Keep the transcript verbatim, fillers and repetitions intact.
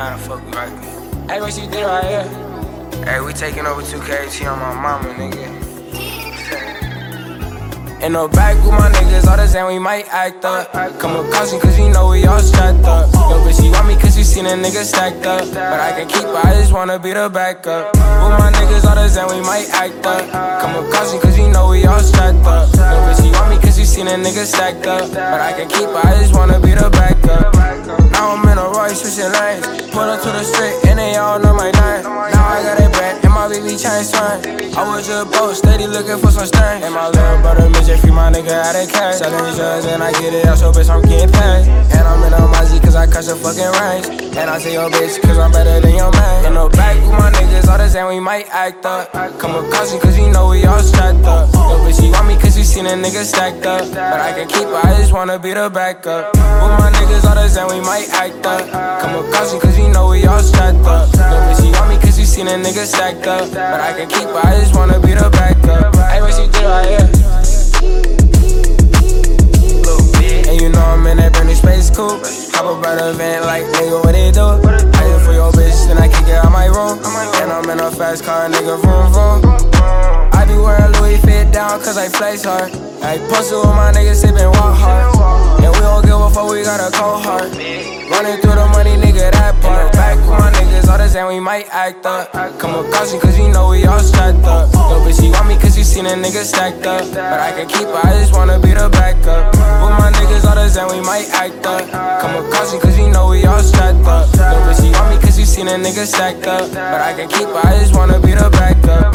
how the fuck we like it. Hey, what you did right here? Hey, we taking over two K T on my mama, nigga. In the back with my niggas, all the same, we might act up. Come with caution, cause you know we all strapped up. Yo, bitch, she want me cause she seen a nigga stacked up. But I can keep her, I just wanna be the backup. With my niggas, all the same, we might act up. Come with caution, cause you know we all strapped up. Yo, bitch, she want me cause she seen a nigga stacked up. But I can keep her, I just wanna be the backup. Now I'm in a Royce, switching lanes. Pull up to the street, and they all know my name. Now I got a brand, and my baby chain swing. I was just boat, steady looking for some stain. And my little brother, midget, free my nigga out of cash. Selling drugs, and I get it out, so bitch, I'm getting paid. And I'm in a Mozzie, cause I catch the fucking range. And I say, yo, bitch, cause I'm better than your man. In the back with my niggas, all the same, we might act up. Come with caution, cause you know we all strapped up. Yo, bitch, she want me cause she seen a nigga stacked up. But I can keep her, I just wanna be the backup. With my niggas, all the same, we might act up. Come with caution, cause you know we all strapped up. Yo, bitch, she want me cause she seen a nigga stacked up. But I can keep her, I just wanna be the backup. Hey, what you did right here? And you know I'm in that brand new space coupe. Hop up by the vent like, nigga, what they do? I hit for your bitch, then I kick it out my room. And I'm in a fast car, nigga, vroom, vroom. I be wearing Louis fit down, cause I flex hard. I posted with my niggas, sippin' walk hard. And we don't give a fuck, we got a cold heart. Running through the money, nigga, that part. Back with my niggas, all the same, we might act up. Come with caution, cause you know we all strapped up. Yo, bitch, she want me cause she seen a nigga stacked up. But I can keep her, I just wanna be the backup. With my niggas, all the same, we might act up. Come with caution, cause you know we all strapped up. Yo, bitch, she want me cause she seen a nigga stacked up. But I can keep her, I just wanna be the backup.